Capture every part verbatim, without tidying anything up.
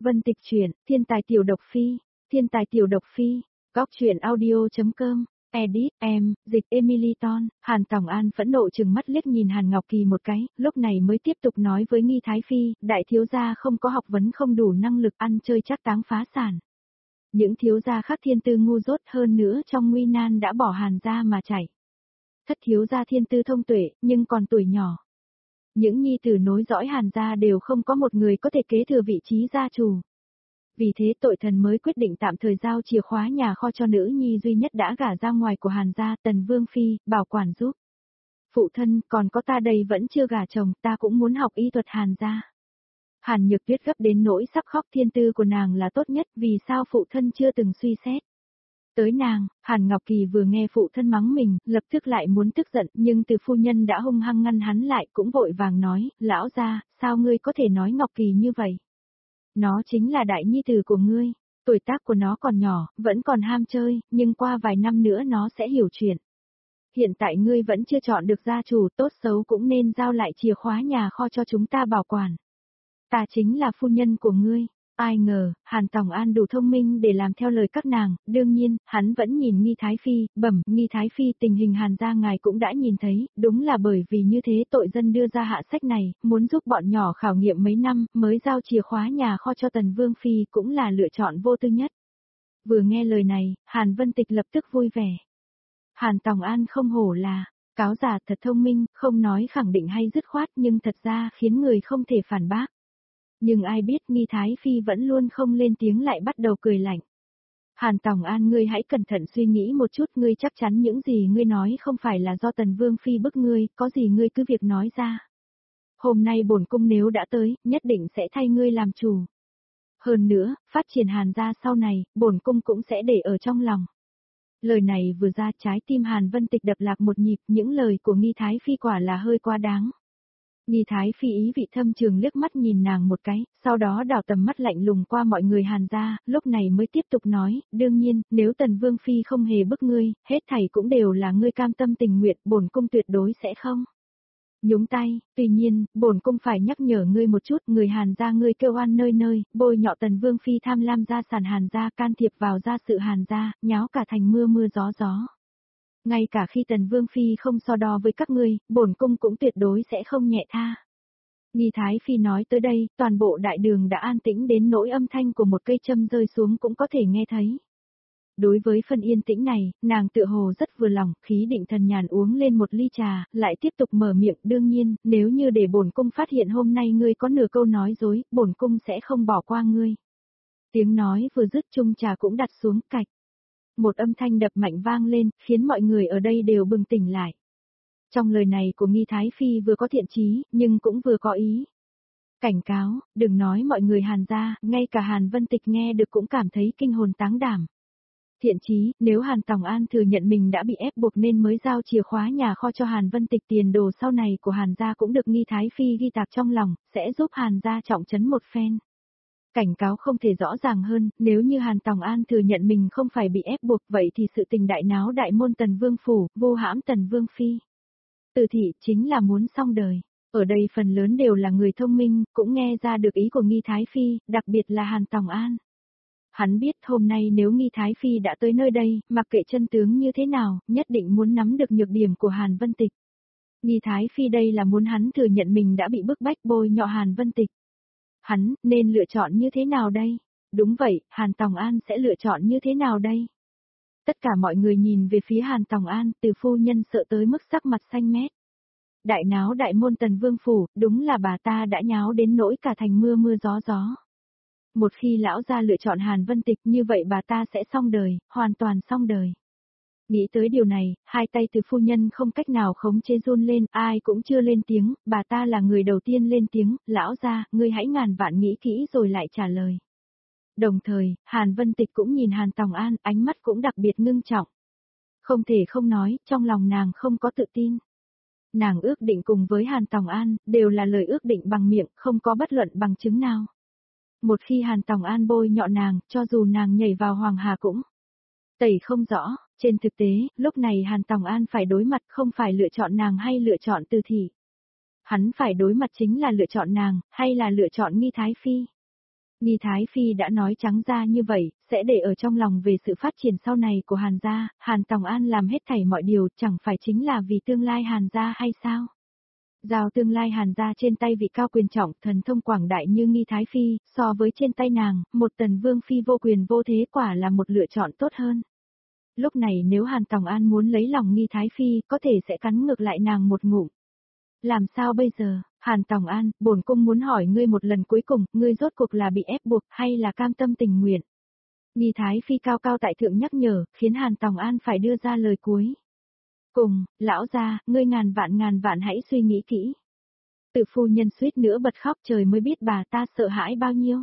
Vân Tịch truyện, Thiên tài tiểu độc phi, Thiên tài tiểu độc phi, góc truyện audio.com, edit, em, dịch Emily Ton. Hàn Tòng An phẫn nộ trừng mắt liếc nhìn Hàn Ngọc Kỳ một cái, lúc này mới tiếp tục nói với Nghi Thái Phi, đại thiếu gia không có học vấn không đủ năng lực ăn chơi chắc táng phá sản. Những thiếu gia khác thiên tư ngu dốt hơn nữa trong nguy nan đã bỏ Hàn gia mà chạy. Thất thiếu gia thiên tư thông tuệ, nhưng còn tuổi nhỏ. Những nhi tử nối dõi Hàn gia đều không có một người có thể kế thừa vị trí gia chủ. Vì thế tội thần mới quyết định tạm thời giao chìa khóa nhà kho cho nữ nhi duy nhất đã gả ra ngoài của Hàn gia, Tần Vương Phi, bảo quản giúp. Phụ thân, còn có ta đây vẫn chưa gả chồng, ta cũng muốn học y thuật Hàn gia. Hàn Nhược Tuyết gấp đến nỗi sắp khóc, thiên tư của nàng là tốt nhất, vì sao phụ thân chưa từng suy xét. Tới nàng, Hàn Ngọc Kỳ vừa nghe phụ thân mắng mình, lập tức lại muốn tức giận, nhưng từ phu nhân đã hung hăng ngăn hắn lại, cũng vội vàng nói, lão gia, sao ngươi có thể nói Ngọc Kỳ như vậy? Nó chính là đại nhi tử của ngươi, tuổi tác của nó còn nhỏ, vẫn còn ham chơi, nhưng qua vài năm nữa nó sẽ hiểu chuyện. Hiện tại ngươi vẫn chưa chọn được gia chủ, tốt xấu cũng nên giao lại chìa khóa nhà kho cho chúng ta bảo quản. Ta chính là phu nhân của ngươi. Ai ngờ, Hàn Tòng An đủ thông minh để làm theo lời các nàng, đương nhiên, hắn vẫn nhìn Nghi Thái Phi, bẩm, Nghi Thái Phi, tình hình Hàn gia ngài cũng đã nhìn thấy, đúng là bởi vì như thế tội dân đưa ra hạ sách này, muốn giúp bọn nhỏ khảo nghiệm mấy năm, mới giao chìa khóa nhà kho cho Tần Vương Phi cũng là lựa chọn vô tư nhất. Vừa nghe lời này, Hàn Vân Tịch lập tức vui vẻ. Hàn Tòng An không hổ là, cáo giả thật thông minh, không nói khẳng định hay dứt khoát nhưng thật ra khiến người không thể phản bác. Nhưng ai biết Nghi Thái Phi vẫn luôn không lên tiếng lại bắt đầu cười lạnh. Hàn Tòng An, ngươi hãy cẩn thận suy nghĩ một chút, ngươi chắc chắn những gì ngươi nói không phải là do Tần Vương Phi bức ngươi, có gì ngươi cứ việc nói ra. Hôm nay bổn cung nếu đã tới, nhất định sẽ thay ngươi làm chủ. Hơn nữa, phát triển Hàn gia sau này, bổn cung cũng sẽ để ở trong lòng. Lời này vừa ra, trái tim Hàn Vân Tịch đập lạc một nhịp, những lời của Nghi Thái Phi quả là hơi quá đáng. Nghi Thái Phi ý vị thâm trường liếc mắt nhìn nàng một cái, sau đó đảo tầm mắt lạnh lùng qua mọi người Hàn gia, lúc này mới tiếp tục nói, đương nhiên, nếu Tần Vương Phi không hề bức ngươi, hết thảy cũng đều là ngươi cam tâm tình nguyện, bổn cung tuyệt đối sẽ không nhúng tay. Tuy nhiên, bổn cung phải nhắc nhở ngươi một chút, người Hàn gia ngươi kêu oan nơi nơi, bôi nhọ Tần Vương Phi tham lam gia sản Hàn gia, can thiệp vào gia sự Hàn gia, nháo cả thành mưa mưa gió gió. Ngay cả khi Tần Vương Phi không so đo với các ngươi, bổn cung cũng tuyệt đối sẽ không nhẹ tha. Nghi Thái Phi nói tới đây, toàn bộ đại đường đã an tĩnh đến nỗi âm thanh của một cây châm rơi xuống cũng có thể nghe thấy. Đối với phần yên tĩnh này, nàng tựa hồ rất vừa lòng, khí định thần nhàn uống lên một ly trà, lại tiếp tục mở miệng, đương nhiên, nếu như để bổn cung phát hiện hôm nay ngươi có nửa câu nói dối, bổn cung sẽ không bỏ qua ngươi. Tiếng nói vừa dứt, chung trà cũng đặt xuống, cạch. Một âm thanh đập mạnh vang lên, khiến mọi người ở đây đều bừng tỉnh lại. Trong lời này của Nghi Thái Phi vừa có thiện chí, nhưng cũng vừa có ý cảnh cáo, đừng nói mọi người Hàn gia, ngay cả Hàn Vân Tịch nghe được cũng cảm thấy kinh hồn táng đảm. Thiện chí, nếu Hàn Tòng An thừa nhận mình đã bị ép buộc nên mới giao chìa khóa nhà kho cho Hàn Vân Tịch, tiền đồ sau này của Hàn gia cũng được Nghi Thái Phi ghi tạc trong lòng, sẽ giúp Hàn gia trọng trấn một phen. Cảnh cáo không thể rõ ràng hơn, nếu như Hàn Tòng An thừa nhận mình không phải bị ép buộc, vậy thì sự tình đại náo đại môn Tần Vương Phủ, vô hãm Tần Vương Phi. Từ thị chính là muốn xong đời. Ở đây phần lớn đều là người thông minh, cũng nghe ra được ý của Nghi Thái Phi, đặc biệt là Hàn Tòng An. Hắn biết hôm nay nếu Nghi Thái Phi đã tới nơi đây, mặc kệ chân tướng như thế nào, nhất định muốn nắm được nhược điểm của Hàn Vân Tịch. Nghi Thái Phi đây là muốn hắn thừa nhận mình đã bị bức bách bôi nhọ Hàn Vân Tịch. Hắn nên lựa chọn như thế nào đây? Đúng vậy, Hàn Tòng An sẽ lựa chọn như thế nào đây? Tất cả mọi người nhìn về phía Hàn Tòng An, từ phu nhân sợ tới mức sắc mặt xanh mét. Đại náo đại môn Tần Vương Phủ, đúng là bà ta đã nháo đến nỗi cả thành mưa mưa gió gió. Một khi lão gia lựa chọn Hàn Vân Tịch như vậy bà ta sẽ xong đời, hoàn toàn xong đời. Nghĩ tới điều này, hai tay từ phu nhân không cách nào khống chế run lên, ai cũng chưa lên tiếng, bà ta là người đầu tiên lên tiếng, lão gia, ngươi hãy ngàn vạn nghĩ kỹ rồi lại trả lời. Đồng thời, Hàn Vân Tịch cũng nhìn Hàn Tòng An, ánh mắt cũng đặc biệt ngưng trọng. Không thể không nói, trong lòng nàng không có tự tin. Nàng ước định cùng với Hàn Tòng An, đều là lời ước định bằng miệng, không có bất luận bằng chứng nào. Một khi Hàn Tòng An bôi nhọ nàng, cho dù nàng nhảy vào Hoàng Hà cũng tẩy không rõ. Trên thực tế, lúc này Hàn Tòng An phải đối mặt không phải lựa chọn nàng hay lựa chọn Từ thị. Hắn phải đối mặt chính là lựa chọn nàng, hay là lựa chọn Nghi Thái Phi. Nghi Thái Phi đã nói trắng ra như vậy, sẽ để ở trong lòng về sự phát triển sau này của Hàn gia, Hàn Tòng An làm hết thảy mọi điều chẳng phải chính là vì tương lai Hàn gia hay sao? Giao tương lai Hàn gia trên tay vị cao quyền trọng thần thông quảng đại như Nghi Thái Phi, so với trên tay nàng, một tần vương phi vô quyền vô thế quả là một lựa chọn tốt hơn. Lúc này nếu Hàn Tòng An muốn lấy lòng Nghi Thái Phi, có thể sẽ cắn ngược lại nàng một ngụm. Làm sao bây giờ, Hàn Tòng An, bổn cung muốn hỏi ngươi một lần cuối cùng, ngươi rốt cuộc là bị ép buộc hay là cam tâm tình nguyện? Nghi Thái Phi cao cao tại thượng nhắc nhở, khiến Hàn Tòng An phải đưa ra lời cuối. Cùng, lão gia, ngươi ngàn vạn ngàn vạn hãy suy nghĩ kỹ. Tự phu nhân suýt nữa bật khóc, trời mới biết bà ta sợ hãi bao nhiêu.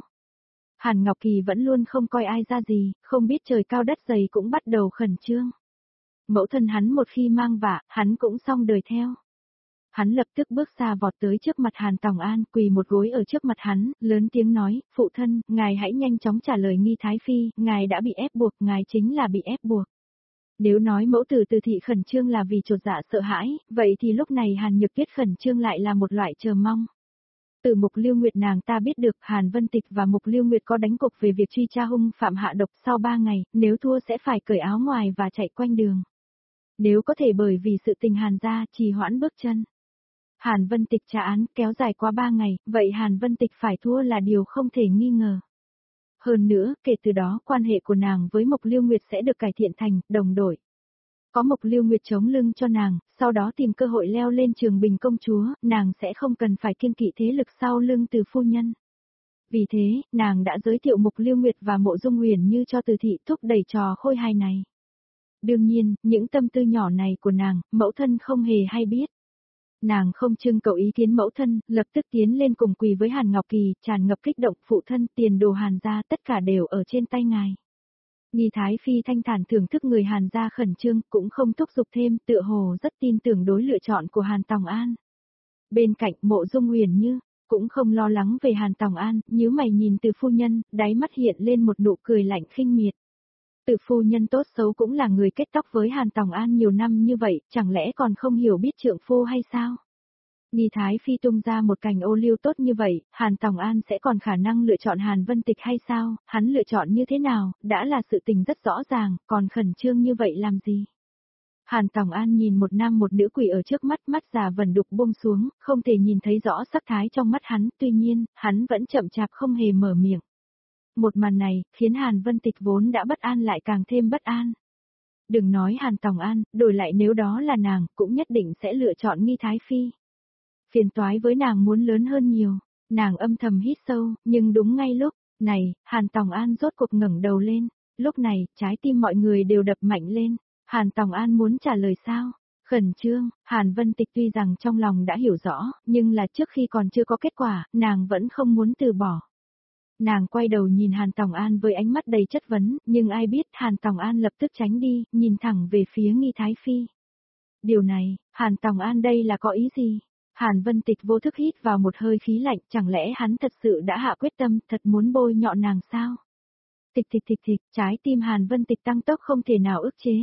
Hàn Ngọc Kỳ vẫn luôn không coi ai ra gì, không biết trời cao đất dày cũng bắt đầu khẩn trương. Mẫu thân hắn một khi mang vạ, hắn cũng xong đời theo. Hắn lập tức bước xa vọt tới trước mặt Hàn Tòng An, quỳ một gối ở trước mặt hắn, lớn tiếng nói, phụ thân, ngài hãy nhanh chóng trả lời Nghi Thái Phi, ngài đã bị ép buộc, ngài chính là bị ép buộc. Nếu nói mẫu tử Từ thị khẩn trương là vì chột dạ sợ hãi, vậy thì lúc này Hàn Nhược Tuyết khẩn trương lại là một loại chờ mong. Từ Mục Lưu Nguyệt nàng ta biết được Hàn Vân Tịch và Mục Lưu Nguyệt có đánh cục về việc truy tra hung phạm hạ độc sau ba ngày, nếu thua sẽ phải cởi áo ngoài và chạy quanh đường. Nếu có thể bởi vì sự tình Hàn gia trì hoãn bước chân. Hàn Vân Tịch trả án kéo dài qua ba ngày, vậy Hàn Vân Tịch phải thua là điều không thể nghi ngờ. Hơn nữa, kể từ đó quan hệ của nàng với Mộc Lưu Nguyệt sẽ được cải thiện thành đồng đội. Có Mộc Lưu Nguyệt chống lưng cho nàng, sau đó tìm cơ hội leo lên Trường Bình công chúa, nàng sẽ không cần phải kiêng kỵ thế lực sau lưng Từ phu nhân. Vì thế, nàng đã giới thiệu Mộc Lưu Nguyệt và Mộ Dung Huyền Như cho Từ thị thúc đẩy trò khôi hài này. Đương nhiên, những tâm tư nhỏ này của nàng, mẫu thân không hề hay biết. Nàng không trưng cầu ý kiến mẫu thân, lập tức tiến lên cùng quỳ với Hàn Ngọc Kỳ, tràn ngập kích động, phụ thân, tiền đồ Hàn gia tất cả đều ở trên tay ngài. Nghi Thái Phi thanh thản thưởng thức người Hàn gia khẩn trương, cũng không thúc giục thêm, tựa hồ rất tin tưởng đối lựa chọn của Hàn Tòng An. Bên cạnh Mộ Dung Huyền Như, cũng không lo lắng về Hàn Tòng An, nhíu mày nhìn Từ phu nhân, đáy mắt hiện lên một nụ cười lạnh khinh miệt. Từ phu nhân tốt xấu cũng là người kết tóc với Hàn Tòng An nhiều năm như vậy, chẳng lẽ còn không hiểu biết trượng phu hay sao? Nghi Thái Phi tung ra một cành ô liu tốt như vậy, Hàn Tòng An sẽ còn khả năng lựa chọn Hàn Vân Tịch hay sao? Hắn lựa chọn như thế nào, đã là sự tình rất rõ ràng, còn khẩn trương như vậy làm gì? Hàn Tòng An nhìn một nam một nữ quỷ ở trước mắt, mắt già vẩn đục buông xuống, không thể nhìn thấy rõ sắc thái trong mắt hắn, tuy nhiên, hắn vẫn chậm chạp không hề mở miệng. Một màn này, khiến Hàn Vân Tịch vốn đã bất an lại càng thêm bất an. Đừng nói Hàn Tòng An, đổi lại nếu đó là nàng, cũng nhất định sẽ lựa chọn Nghi Thái Phi. Phiền toái với nàng muốn lớn hơn nhiều, nàng âm thầm hít sâu, nhưng đúng ngay lúc này, Hàn Tòng An rốt cuộc ngẩng đầu lên, lúc này, trái tim mọi người đều đập mạnh lên, Hàn Tòng An muốn trả lời sao? Khẩn trương, Hàn Vân Tịch tuy rằng trong lòng đã hiểu rõ, nhưng là trước khi còn chưa có kết quả, nàng vẫn không muốn từ bỏ. Nàng quay đầu nhìn Hàn Tòng An với ánh mắt đầy chất vấn, nhưng ai biết Hàn Tòng An lập tức tránh đi, nhìn thẳng về phía Nghi Thái Phi. Điều này, Hàn Tòng An đây là có ý gì? Hàn Vân Tịch vô thức hít vào một hơi khí lạnh, chẳng lẽ hắn thật sự đã hạ quyết tâm, thật muốn bôi nhọ nàng sao? Tịch tịch tịch tịch, trái tim Hàn Vân Tịch tăng tốc không thể nào ức chế.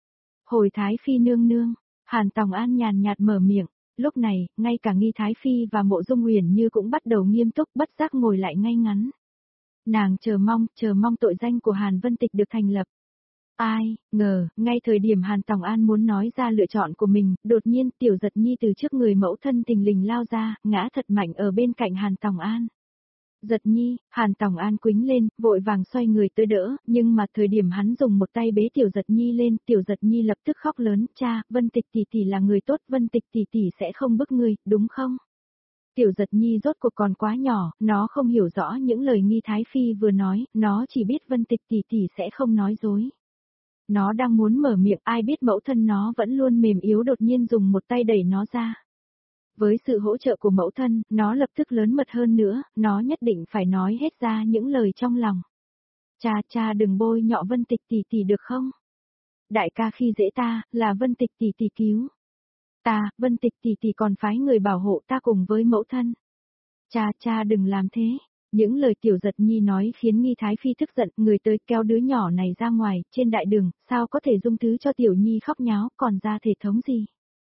Hồi Thái Phi nương nương, Hàn Tòng An nhàn nhạt mở miệng, lúc này, ngay cả Nghi Thái Phi và Mộ Dung Huyền Như cũng bắt đầu nghiêm túc bất giác ngồi lại ngay ngắn. Nàng chờ mong, chờ mong tội danh của Hàn Vân Tịch được thành lập. Ai, ngờ, ngay thời điểm Hàn Tòng An muốn nói ra lựa chọn của mình, đột nhiên Tiểu Giật Nhi từ trước người mẫu thân thình lình lao ra, ngã thật mạnh ở bên cạnh Hàn Tòng An. Giật Nhi, Hàn Tòng An quĩnh lên, vội vàng xoay người tới đỡ, nhưng mà thời điểm hắn dùng một tay bế Tiểu Giật Nhi lên, Tiểu Giật Nhi lập tức khóc lớn, cha, Vân Tịch tỷ tỷ là người tốt, Vân Tịch tỷ tỷ sẽ không bức người, đúng không? Tiểu Giật Nhi rốt cuộc còn quá nhỏ, nó không hiểu rõ những lời Nghi Thái Phi vừa nói, nó chỉ biết Vân Tịch tỷ tỷ sẽ không nói dối. Nó đang muốn mở miệng, ai biết mẫu thân nó vẫn luôn mềm yếu đột nhiên dùng một tay đẩy nó ra. Với sự hỗ trợ của mẫu thân, nó lập tức lớn mật hơn nữa, nó nhất định phải nói hết ra những lời trong lòng. Cha cha đừng bôi nhọ Vân Tịch tỷ tỷ được không? Đại ca khi dễ ta, là Vân Tịch tỷ tỷ cứu. Ta, Vân Tịch tỷ tỷ còn phái người bảo hộ ta cùng với mẫu thân. Cha cha đừng làm thế. Những lời Tiểu Giật Nhi nói khiến Nghi Thái Phi tức giận, người tới kéo đứa nhỏ này ra ngoài, trên đại đường, sao có thể dung thứ cho Tiểu Nhi khóc nháo, còn ra thể thống gì.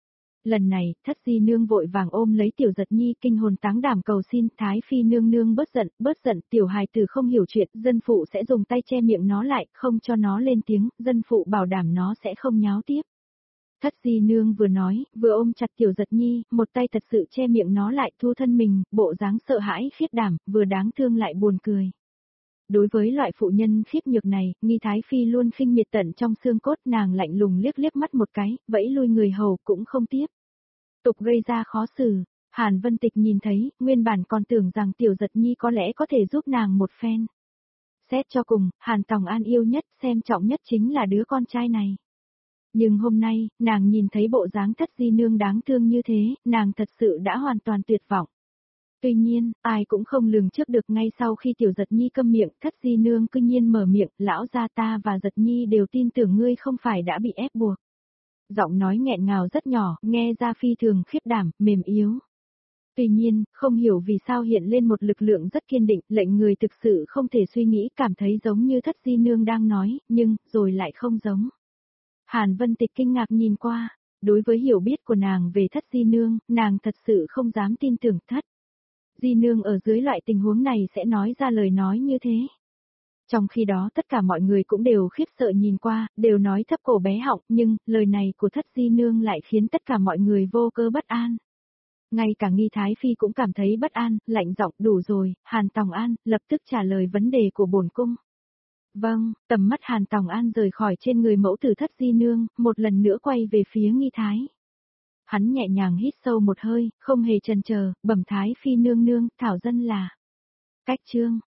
Lần này, thất di nương vội vàng ôm lấy tiểu giật nhi kinh hồn táng đảm cầu xin Thái Phi nương nương bớt giận, bớt giận, tiểu hài tử không hiểu chuyện, dân phụ sẽ dùng tay che miệng nó lại, không cho nó lên tiếng, dân phụ bảo đảm nó sẽ không nháo tiếp. Thất di nương vừa nói, vừa ôm chặt tiểu giật nhi, một tay thật sự che miệng nó lại thu thân mình, bộ dáng sợ hãi khiết đảm, vừa đáng thương lại buồn cười. Đối với loại phụ nhân khiếp nhược này, Nghi Thái Phi luôn khinh miệt tận trong xương cốt, nàng lạnh lùng liếc liếc mắt một cái, vẫy lui người hầu cũng không tiếp. Tục gây ra khó xử, Hàn Vân Tịch nhìn thấy, nguyên bản còn tưởng rằng tiểu giật nhi có lẽ có thể giúp nàng một phen. Xét cho cùng, Hàn Tòng An yêu nhất, xem trọng nhất chính là đứa con trai này. Nhưng hôm nay, nàng nhìn thấy bộ dáng thất di nương đáng thương như thế, nàng thật sự đã hoàn toàn tuyệt vọng. Tuy nhiên, ai cũng không lường trước được ngay sau khi tiểu giật nhi câm miệng, thất di nương cư nhiên mở miệng, lão gia ta và giật nhi đều tin tưởng ngươi không phải đã bị ép buộc. Giọng nói nghẹn ngào rất nhỏ, nghe ra phi thường khiếp đảm, mềm yếu. Tuy nhiên, không hiểu vì sao hiện lên một lực lượng rất kiên định, lệnh người thực sự không thể suy nghĩ, cảm thấy giống như thất di nương đang nói, nhưng, rồi lại không giống. Hàn Vân Tịch kinh ngạc nhìn qua, đối với hiểu biết của nàng về thất di nương, nàng thật sự không dám tin tưởng thất. Di nương ở dưới loại tình huống này sẽ nói ra lời nói như thế. Trong khi đó tất cả mọi người cũng đều khiếp sợ nhìn qua, đều nói thấp cổ bé họng, nhưng, lời này của thất di nương lại khiến tất cả mọi người vô cơ bất an. Ngay cả Nghi Thái Phi cũng cảm thấy bất an, lạnh giọng đủ rồi, Hàn Tòng An, lập tức trả lời vấn đề của bổn cung. Vâng, tầm mắt Hàn Tòng An rời khỏi trên người mẫu tử thất di nương, một lần nữa quay về phía Nghi Thái. Hắn nhẹ nhàng hít sâu một hơi, không hề chần chờ, bẩm Thái Phi nương nương, thảo dân là. Cách chương.